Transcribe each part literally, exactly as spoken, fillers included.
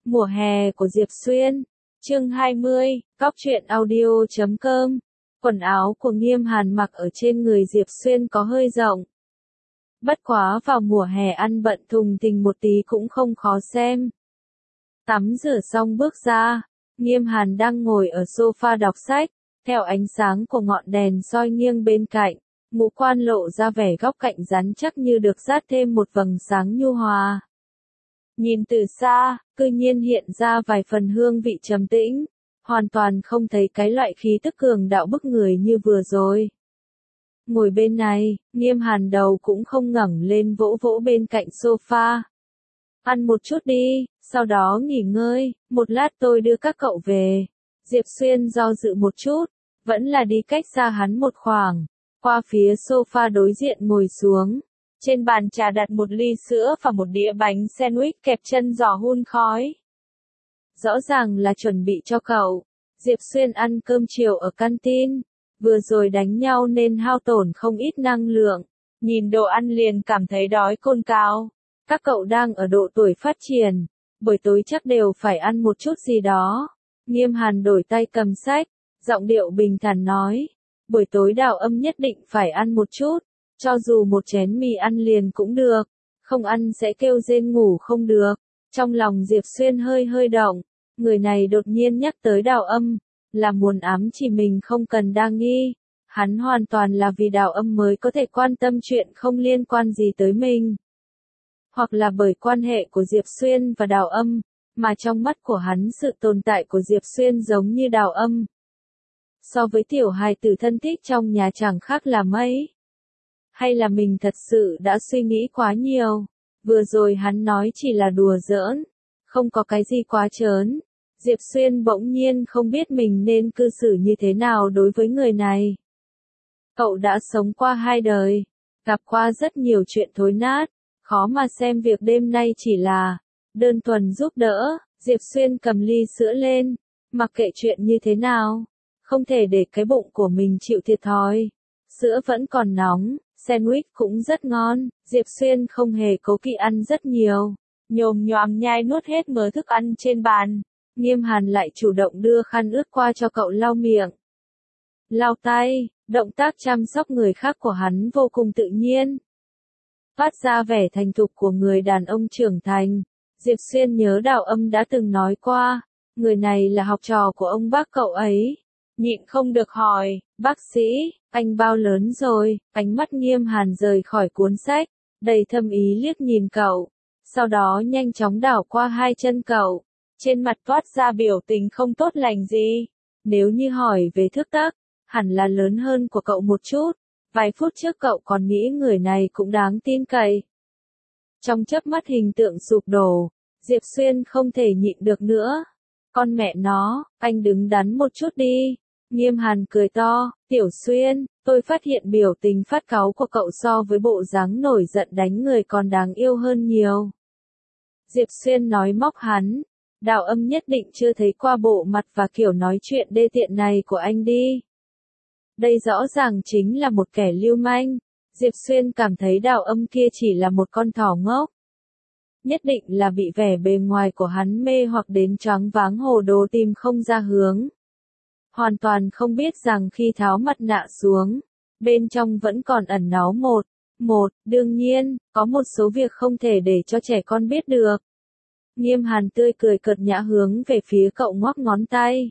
Mùa hè của Diệp Xuyên, chương hai mươi, cóc truyện audio chấm com. Quần áo của Nghiêm Hàn mặc ở trên người Diệp Xuyên có hơi rộng. Bất quá vào mùa hè ăn bận thùng thình một tí cũng không khó xem. Tắm rửa xong bước ra, Nghiêm Hàn đang ngồi ở sofa đọc sách, theo ánh sáng của ngọn đèn soi nghiêng bên cạnh, ngũ quan lộ ra vẻ góc cạnh rắn chắc như được dát thêm một vầng sáng nhu hòa. Nhìn từ xa, cư nhiên hiện ra vài phần hương vị trầm tĩnh, hoàn toàn không thấy cái loại khí tức cường đạo bức người như vừa rồi. Ngồi bên này, Nghiêm Hàn đầu cũng không ngẩng lên vỗ vỗ bên cạnh sofa. Ăn một chút đi, sau đó nghỉ ngơi, một lát tôi đưa các cậu về. Diệp Xuyên do dự một chút, vẫn là đi cách xa hắn một khoảng, qua phía sofa đối diện ngồi xuống. Trên bàn trà đặt một ly sữa và một đĩa bánh sandwich kẹp chân giò hun khói. Rõ ràng là chuẩn bị cho cậu. Diệp Xuyên ăn cơm chiều ở canteen, vừa rồi đánh nhau nên hao tổn không ít năng lượng. Nhìn đồ ăn liền cảm thấy đói cồn cào. Các cậu đang ở độ tuổi phát triển, buổi tối chắc đều phải ăn một chút gì đó. Nghiêm Hàn đổi tay cầm sách, giọng điệu bình thản nói. Buổi tối Đào Âm nhất định phải ăn một chút. Cho dù một chén mì ăn liền cũng được, không ăn sẽ kêu rên ngủ không được. Trong lòng Diệp Xuyên hơi hơi động, người này đột nhiên nhắc tới Đào Âm, là muốn ám chỉ mình không cần đa nghi. Hắn hoàn toàn là vì Đào Âm mới có thể quan tâm chuyện không liên quan gì tới mình. Hoặc là bởi quan hệ của Diệp Xuyên và Đào Âm, mà trong mắt của hắn sự tồn tại của Diệp Xuyên giống như Đào Âm. So với tiểu hài tử thân thích trong nhà chẳng khác là mấy. Hay là mình thật sự đã suy nghĩ quá nhiều, vừa rồi hắn nói chỉ là đùa giỡn, không có cái gì quá trớn. Diệp Xuyên bỗng nhiên không biết mình nên cư xử như thế nào đối với người này. Cậu đã sống qua hai đời, gặp qua rất nhiều chuyện thối nát, khó mà xem việc đêm nay chỉ là đơn thuần giúp đỡ. Diệp Xuyên cầm ly sữa lên, mặc kệ chuyện như thế nào, không thể để cái bụng của mình chịu thiệt thòi. Sữa vẫn còn nóng. Sandwich cũng rất ngon, Diệp Xuyên không hề cố kỵ ăn rất nhiều, nhồm nhoàm nhai nuốt hết mớ thức ăn trên bàn. Nghiêm Hàn lại chủ động đưa khăn ướt qua cho cậu lau miệng, lau tay, động tác chăm sóc người khác của hắn vô cùng tự nhiên, phát ra vẻ thành thục của người đàn ông trưởng thành. Diệp Xuyên nhớ Đào Âm đã từng nói qua, người này là học trò của ông bác cậu ấy, nhịn không được hỏi, bác sĩ, anh bao lớn rồi? Ánh mắt Nghiêm Hàn rời khỏi cuốn sách, đầy thâm ý liếc nhìn cậu, sau đó nhanh chóng đảo qua hai chân cậu, trên mặt toát ra biểu tình không tốt lành gì. Nếu như hỏi về thước tắc, hẳn là lớn hơn của cậu một chút, vài phút trước cậu còn nghĩ người này cũng đáng tin cậy. Trong chớp mắt hình tượng sụp đổ, Diệp Xuyên không thể nhịn được nữa. Con mẹ nó, anh đứng đắn một chút đi. Nghiêm Hàn cười to, Tiểu Xuyên, tôi phát hiện biểu tình phát cáu của cậu so với bộ dáng nổi giận đánh người còn đáng yêu hơn nhiều. Diệp Xuyên nói móc hắn, Đào Âm nhất định chưa thấy qua bộ mặt và kiểu nói chuyện đê tiện này của anh đi. Đây rõ ràng chính là một kẻ lưu manh. Diệp Xuyên cảm thấy Đào Âm kia chỉ là một con thỏ ngốc. Nhất định là bị vẻ bề ngoài của hắn mê hoặc đến choáng váng hồ đồ tìm không ra hướng. Hoàn toàn không biết rằng khi tháo mặt nạ xuống, bên trong vẫn còn ẩn náu một. Một, đương nhiên, có một số việc không thể để cho trẻ con biết được. Nghiêm Hàn tươi cười cợt nhã hướng về phía cậu ngoắc ngón tay.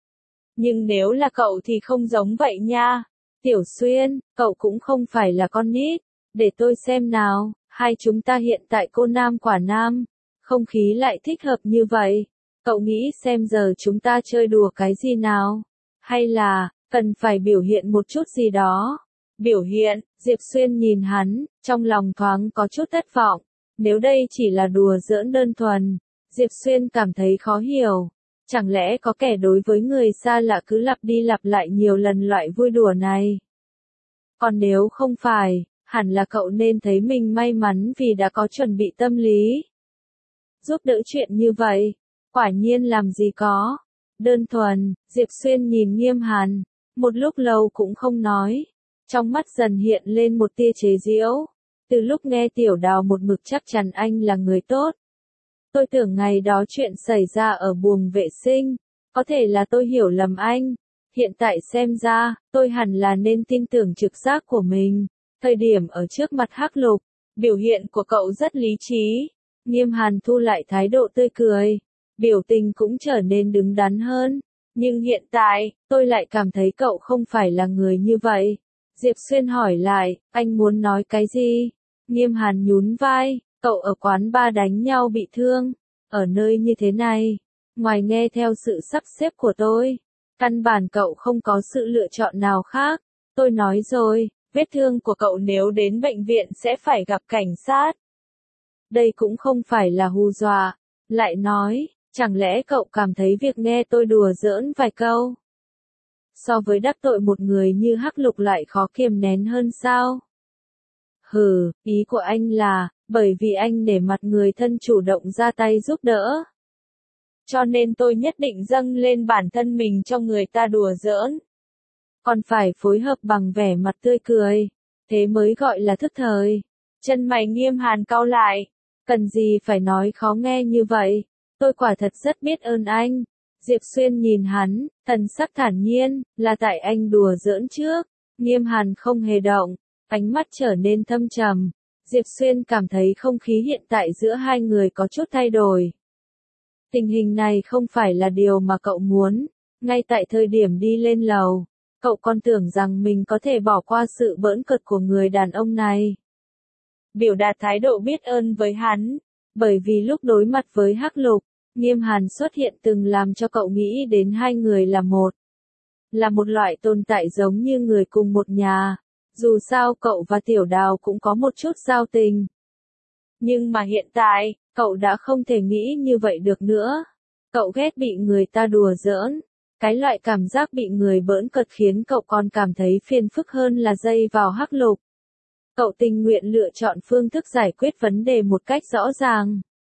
Nhưng nếu là cậu thì không giống vậy nha. Tiểu Xuyên, cậu cũng không phải là con nít. Để tôi xem nào, hai chúng ta hiện tại cô nam quả nam. Không khí lại thích hợp như vậy. Cậu nghĩ xem giờ chúng ta chơi đùa cái gì nào? Hay là, cần phải biểu hiện một chút gì đó? Biểu hiện, Diệp Xuyên nhìn hắn, trong lòng thoáng có chút thất vọng. Nếu đây chỉ là đùa giỡn đơn thuần, Diệp Xuyên cảm thấy khó hiểu. Chẳng lẽ có kẻ đối với người xa lạ cứ lặp đi lặp lại nhiều lần loại vui đùa này? Còn nếu không phải, hẳn là cậu nên thấy mình may mắn vì đã có chuẩn bị tâm lý. Giúp đỡ chuyện như vậy, quả nhiên làm gì có. Đơn thuần, Diệp Xuyên nhìn Nghiêm Hàn, một lúc lâu cũng không nói. Trong mắt dần hiện lên một tia chế giễu. Từ lúc nghe Tiểu Đào một mực chắc chắn anh là người tốt. Tôi tưởng ngày đó chuyện xảy ra ở buồng vệ sinh, có thể là tôi hiểu lầm anh. Hiện tại xem ra, tôi hẳn là nên tin tưởng trực giác của mình. Thời điểm ở trước mặt Hắc Lục, biểu hiện của cậu rất lý trí. Nghiêm Hàn thu lại thái độ tươi cười, biểu tình cũng trở nên đứng đắn hơn. Nhưng hiện tại, tôi lại cảm thấy cậu không phải là người như vậy. Diệp Xuyên hỏi lại, anh muốn nói cái gì? Nghiêm Hàn nhún vai, cậu ở quán bar đánh nhau bị thương. Ở nơi như thế này, ngoài nghe theo sự sắp xếp của tôi, căn bản cậu không có sự lựa chọn nào khác. Tôi nói rồi, vết thương của cậu nếu đến bệnh viện sẽ phải gặp cảnh sát. Đây cũng không phải là hù dọa. Lại nói, chẳng lẽ cậu cảm thấy việc nghe tôi đùa giỡn vài câu, so với đắc tội một người như Hắc Lục lại khó kiềm nén hơn sao? Hừ, ý của anh là, bởi vì anh nể mặt người thân chủ động ra tay giúp đỡ, cho nên tôi nhất định dâng lên bản thân mình cho người ta đùa giỡn. Còn phải phối hợp bằng vẻ mặt tươi cười, thế mới gọi là thức thời. Chân mày Nghiêm Hàn cau lại, cần gì phải nói khó nghe như vậy, tôi quả thật rất biết ơn anh. Diệp Xuyên nhìn hắn, thần sắc thản nhiên, là tại anh đùa giỡn trước. Nghiêm Hàn không hề động, ánh mắt trở nên thâm trầm. Diệp Xuyên cảm thấy không khí hiện tại giữa hai người có chút thay đổi. Tình hình này không phải là điều mà cậu muốn. Ngay tại thời điểm đi lên lầu, cậu còn tưởng rằng mình có thể bỏ qua sự bỡn cợt của người đàn ông này, biểu đạt thái độ biết ơn với hắn. Bởi vì lúc đối mặt với Hắc Lục, Nghiêm Hàn xuất hiện từng làm cho cậu nghĩ đến hai người là một. Là một loại tồn tại giống như người cùng một nhà. Dù sao cậu và Tiểu Đào cũng có một chút giao tình. Nhưng mà hiện tại, cậu đã không thể nghĩ như vậy được nữa. Cậu ghét bị người ta đùa giỡn. Cái loại cảm giác bị người bỡn cợt khiến cậu còn cảm thấy phiền phức hơn là dây vào Hắc Lục. Cậu tình nguyện lựa chọn phương thức giải quyết vấn đề một cách rõ ràng.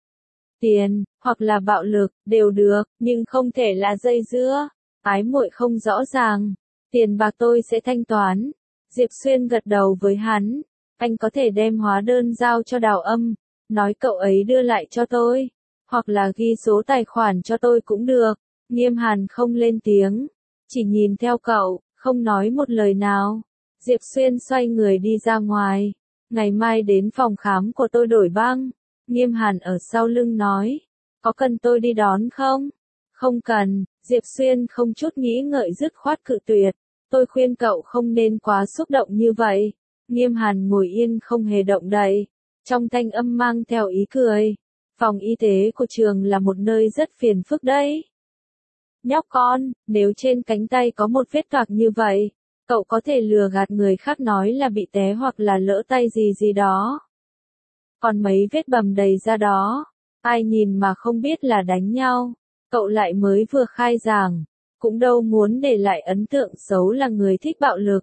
Tiền, hoặc là bạo lực, đều được, nhưng không thể là dây dưa. Ái muội không rõ ràng. Tiền bạc tôi sẽ thanh toán. Diệp Xuyên gật đầu với hắn. Anh có thể đem hóa đơn giao cho Đào Âm, nói cậu ấy đưa lại cho tôi. Hoặc là ghi số tài khoản cho tôi cũng được. Nghiêm Hàn không lên tiếng, chỉ nhìn theo cậu, không nói một lời nào. Diệp Xuyên xoay người đi ra ngoài. Ngày mai đến phòng khám của tôi đổi băng. Nghiêm Hàn ở sau lưng nói. Có cần tôi đi đón không? Không cần. Diệp Xuyên không chút nghĩ ngợi dứt khoát cự tuyệt. Tôi khuyên cậu không nên quá xúc động như vậy. Nghiêm Hàn ngồi yên không hề động đậy. Trong thanh âm mang theo ý cười. Phòng y tế của trường là một nơi rất phiền phức đấy. Nhóc con, nếu trên cánh tay có một vết toạc như vậy, cậu có thể lừa gạt người khác nói là bị té hoặc là lỡ tay gì gì đó. Còn mấy vết bầm đầy ra đó, ai nhìn mà không biết là đánh nhau. Cậu lại mới vừa khai giảng, cũng đâu muốn để lại ấn tượng xấu là người thích bạo lực.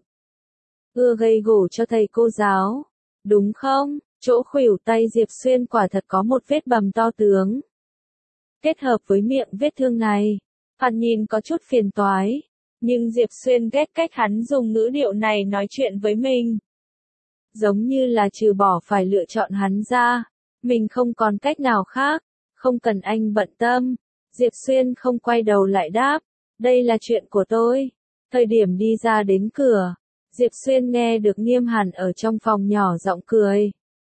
Ưa gây gổ cho thầy cô giáo, đúng không? Chỗ khuỷu tay Diệp Xuyên quả thật có một vết bầm to tướng. Kết hợp với miệng vết thương này, hắn nhìn có chút phiền toái. Nhưng Diệp Xuyên ghét cách hắn dùng ngữ điệu này nói chuyện với mình. Giống như là trừ bỏ phải lựa chọn hắn ra, mình không còn cách nào khác. Không cần anh bận tâm. Diệp Xuyên không quay đầu lại đáp. Đây là chuyện của tôi. Thời điểm đi ra đến cửa, Diệp Xuyên nghe được Nghiêm Hàn ở trong phòng nhỏ giọng cười.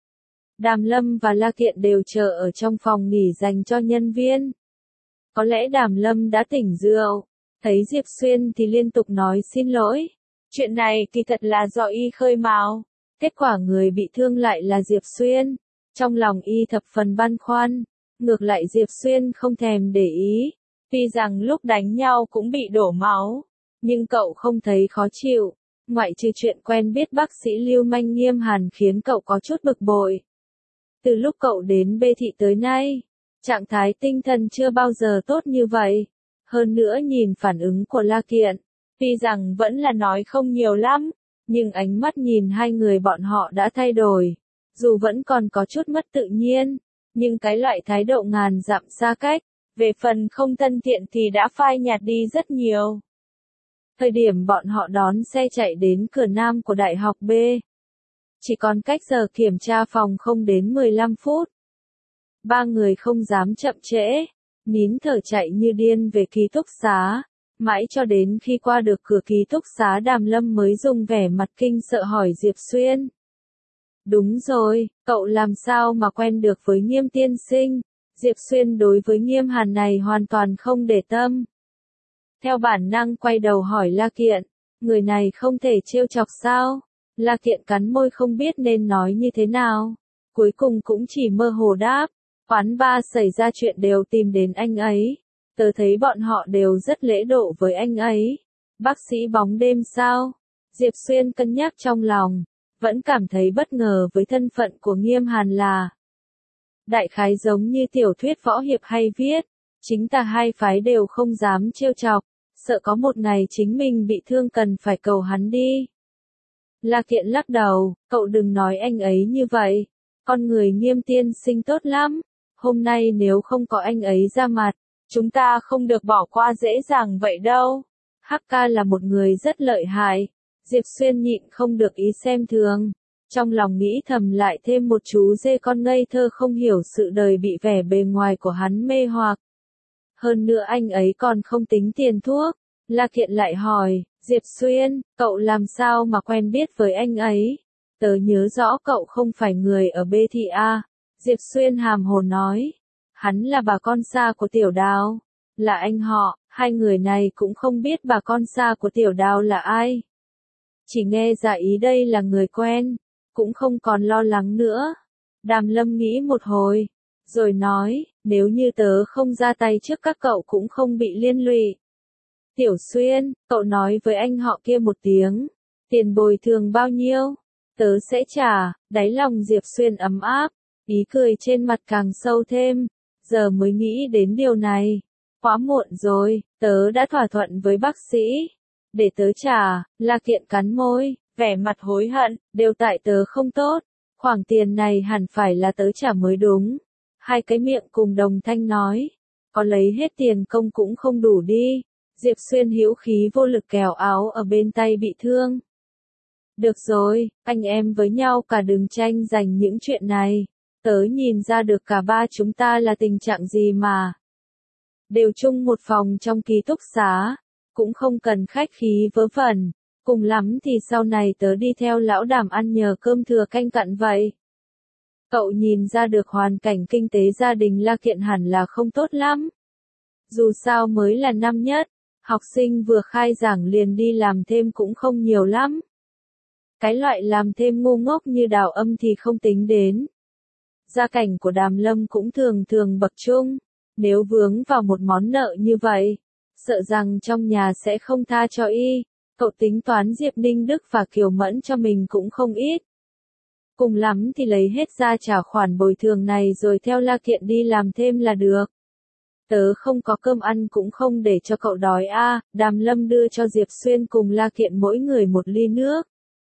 Đàm Lâm và La Kiện đều chờ ở trong phòng nghỉ dành cho nhân viên. Có lẽ Đàm Lâm đã tỉnh rượu. Thấy Diệp Xuyên thì liên tục nói xin lỗi. Chuyện này kỳ thật là do y khơi mào. Kết quả người bị thương lại là Diệp Xuyên. Trong lòng y thập phần băn khoăn. Ngược lại Diệp Xuyên không thèm để ý. Tuy rằng lúc đánh nhau cũng bị đổ máu. Nhưng cậu không thấy khó chịu. Ngoại trừ chuyện quen biết bác sĩ lưu manh Nghiêm Hàn khiến cậu có chút bực bội. Từ lúc cậu đến B thị tới nay, trạng thái tinh thần chưa bao giờ tốt như vậy. Hơn nữa nhìn phản ứng của La Kiện, tuy rằng vẫn là nói không nhiều lắm, nhưng ánh mắt nhìn hai người bọn họ đã thay đổi. Dù vẫn còn có chút mất tự nhiên, nhưng cái loại thái độ ngàn dặm xa cách, về phần không thân thiện thì đã phai nhạt đi rất nhiều. Thời điểm bọn họ đón xe chạy đến cửa nam của Đại học B, chỉ còn cách giờ kiểm tra phòng không đến mười lăm phút. Ba người không dám chậm trễ, nín thở chạy như điên về ký túc xá. Mãi cho đến khi qua được cửa ký túc xá Đàm Lâm mới dùng vẻ mặt kinh sợ hỏi Diệp Xuyên. Đúng rồi, cậu làm sao mà quen được với Nghiêm tiên sinh? Diệp Xuyên đối với Nghiêm Hàn này hoàn toàn không để tâm. Theo bản năng quay đầu hỏi La Kiện, người này không thể trêu chọc sao? La Kiện cắn môi không biết nên nói như thế nào. Cuối cùng cũng chỉ mơ hồ đáp, quán ba xảy ra chuyện đều tìm đến anh ấy. Tớ thấy bọn họ đều rất lễ độ với anh ấy. Bác sĩ bóng đêm sao? Diệp Xuyên cân nhắc trong lòng, vẫn cảm thấy bất ngờ với thân phận của Nghiêm Hàn là đại khái giống như tiểu thuyết võ hiệp hay viết, chính tà hai phái đều không dám trêu chọc, sợ có một ngày chính mình bị thương cần phải cầu hắn đi. La Kiện lắc đầu, cậu đừng nói anh ấy như vậy, con người Nghiêm tiên sinh tốt lắm, hôm nay nếu không có anh ấy ra mặt, chúng ta không được bỏ qua dễ dàng vậy đâu. Hắc ca là một người rất lợi hại. Diệp Xuyên nhịn không được ý xem thường. Trong lòng nghĩ thầm lại thêm một chú dê con ngây thơ không hiểu sự đời bị vẻ bề ngoài của hắn mê hoặc. Hơn nữa anh ấy còn không tính tiền thuốc. La Kiện lại hỏi, Diệp Xuyên, cậu làm sao mà quen biết với anh ấy? Tớ nhớ rõ cậu không phải người ở B thị A. Diệp Xuyên hàm hồ nói. Hắn là bà con xa của Tiểu Đào. Là anh họ, hai người này cũng không biết bà con xa của Tiểu Đào là ai. Chỉ nghe dạ ý đây là người quen, cũng không còn lo lắng nữa. Đàm Lâm nghĩ một hồi, rồi nói, nếu như tớ không ra tay trước các cậu cũng không bị liên lụy. Tiểu Xuyên, cậu nói với anh họ kia một tiếng, tiền bồi thường bao nhiêu? Tớ sẽ trả. Đáy lòng Diệp Xuyên ấm áp, ý cười trên mặt càng sâu thêm, giờ mới nghĩ đến điều này. Quá muộn rồi, tớ đã thỏa thuận với bác sĩ. Để tớ trả. La Kiện cắn môi, vẻ mặt hối hận, đều tại tớ không tốt. Khoản tiền này hẳn phải là tớ trả mới đúng. Hai cái miệng cùng đồng thanh nói. Có lấy hết tiền công cũng không đủ đi. Diệp Xuyên hữu khí vô lực kéo áo ở bên tay bị thương. Được rồi, anh em với nhau cả đừng tranh giành những chuyện này. Tớ nhìn ra được cả ba chúng ta là tình trạng gì mà. Đều chung một phòng trong ký túc xá. Cũng không cần khách khí vớ vẩn. Cùng lắm thì sau này tớ đi theo lão Đàm ăn nhờ cơm thừa canh cặn vậy. Cậu nhìn ra được hoàn cảnh kinh tế gia đình La Kiện hẳn là không tốt lắm. Dù sao mới là năm nhất, học sinh vừa khai giảng liền đi làm thêm cũng không nhiều lắm. Cái loại làm thêm ngu ngốc như Đào Âm thì không tính đến. Gia cảnh của Đàm Lâm cũng thường thường bậc trung, nếu vướng vào một món nợ như vậy, sợ rằng trong nhà sẽ không tha cho y. Cậu tính toán Diệp Ninh Đức và Kiều Mẫn cho mình cũng không ít. Cùng lắm thì lấy hết ra trả khoản bồi thường này rồi theo La Kiện đi làm thêm là được. Tớ không có cơm ăn cũng không để cho cậu đói a. À. Đàm Lâm đưa cho Diệp Xuyên cùng La Kiện mỗi người một ly nước.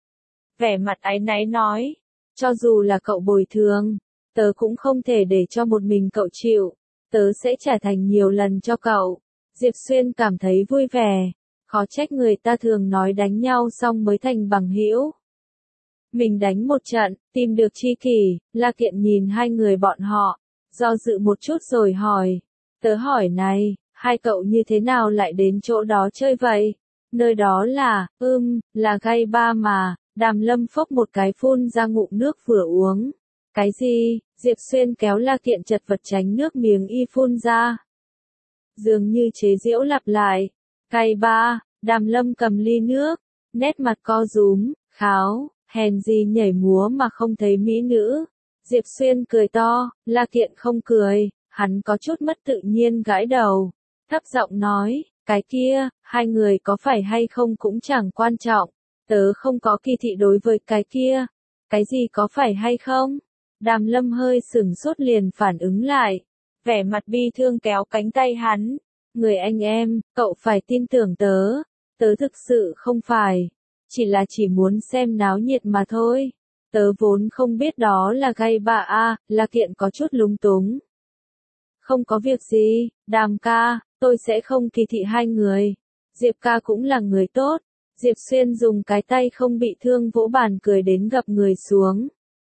Vẻ mặt áy náy nói, cho dù là cậu bồi thường, tớ cũng không thể để cho một mình cậu chịu, tớ sẽ trả thành nhiều lần cho cậu. Diệp Xuyên cảm thấy vui vẻ, khó trách người ta thường nói đánh nhau xong mới thành bằng hữu. Mình đánh một trận, tìm được tri kỷ. La Kiện nhìn hai người bọn họ, do dự một chút rồi hỏi, tớ hỏi này, hai cậu như thế nào lại đến chỗ đó chơi vậy? Nơi đó là, ưm, là gay ba mà. Đàm Lâm phốc một cái phun ra ngụm nước vừa uống. Cái gì? Diệp Xuyên kéo La Kiện chật vật tránh nước miếng y phun ra. Dường như chế giễu lặp lại. Gay ba. Đàm Lâm cầm ly nước, nét mặt co rúm, kháo, hèn gì nhảy múa mà không thấy mỹ nữ. Diệp Xuyên cười to, La Kiện không cười, hắn có chút mất tự nhiên gãi đầu, thấp giọng nói, cái kia, hai người có phải hay không cũng chẳng quan trọng, tớ không có kỳ thị đối với cái kia, cái gì có phải hay không? Đàm Lâm hơi sửng sốt liền phản ứng lại, vẻ mặt bi thương kéo cánh tay hắn, người anh em, cậu phải tin tưởng tớ, tớ thực sự không phải, chỉ là chỉ muốn xem náo nhiệt mà thôi. Tớ vốn không biết đó là gay bà a. La Kiện có chút lúng túng. Không có việc gì, Đàm ca, tôi sẽ không kỳ thị hai người. Diệp ca cũng là người tốt. Diệp Xuyên dùng cái tay không bị thương vỗ bàn cười đến gập người xuống.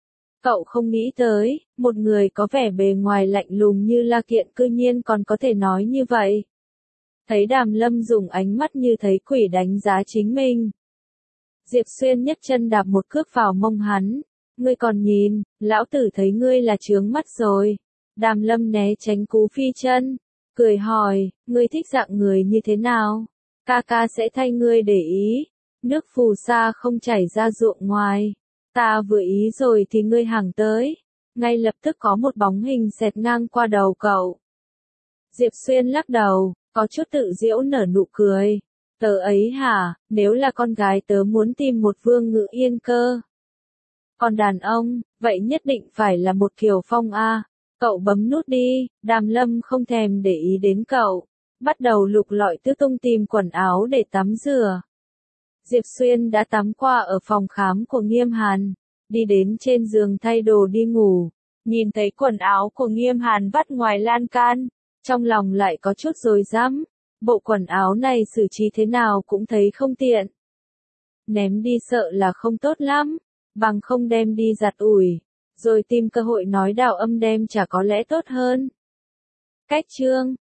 Cậu không nghĩ tới, một người có vẻ bề ngoài lạnh lùng như La Kiện cư nhiên còn có thể nói như vậy. Thấy Đàm Lâm dùng ánh mắt như thấy quỷ đánh giá chính mình. Diệp Xuyên nhấc chân đạp một cước vào mông hắn. Ngươi còn nhìn, lão tử thấy ngươi là trướng mắt rồi. Đàm Lâm né tránh cú phi chân, cười hỏi, ngươi thích dạng người như thế nào? Ca ca sẽ thay ngươi để ý. Nước phù sa không chảy ra ruộng ngoài. Ta vừa ý rồi thì ngươi hàng tới. Ngay lập tức có một bóng hình xẹt ngang qua đầu cậu. Diệp Xuyên lắc đầu, có chút tự giễu nở nụ cười. Tớ ấy hả, nếu là con gái tớ muốn tìm một vương ngự yên cơ. Còn đàn ông, vậy nhất định phải là một Kiều Phong a. Cậu bấm nút đi, Đàm Lâm không thèm để ý đến cậu. Bắt đầu lục lọi tứ tung tìm quần áo để tắm rửa. Diệp Xuyên đã tắm qua ở phòng khám của Nghiêm Hàn. Đi đến trên giường thay đồ đi ngủ. Nhìn thấy quần áo của Nghiêm Hàn vắt ngoài lan can. Trong lòng lại có chút rối rắm. Bộ quần áo này xử trí thế nào cũng thấy không tiện. Ném đi sợ là không tốt lắm. Bằng không đem đi giặt ủi. Rồi tìm cơ hội nói đạo âm đem chả có lẽ tốt hơn. Cách chương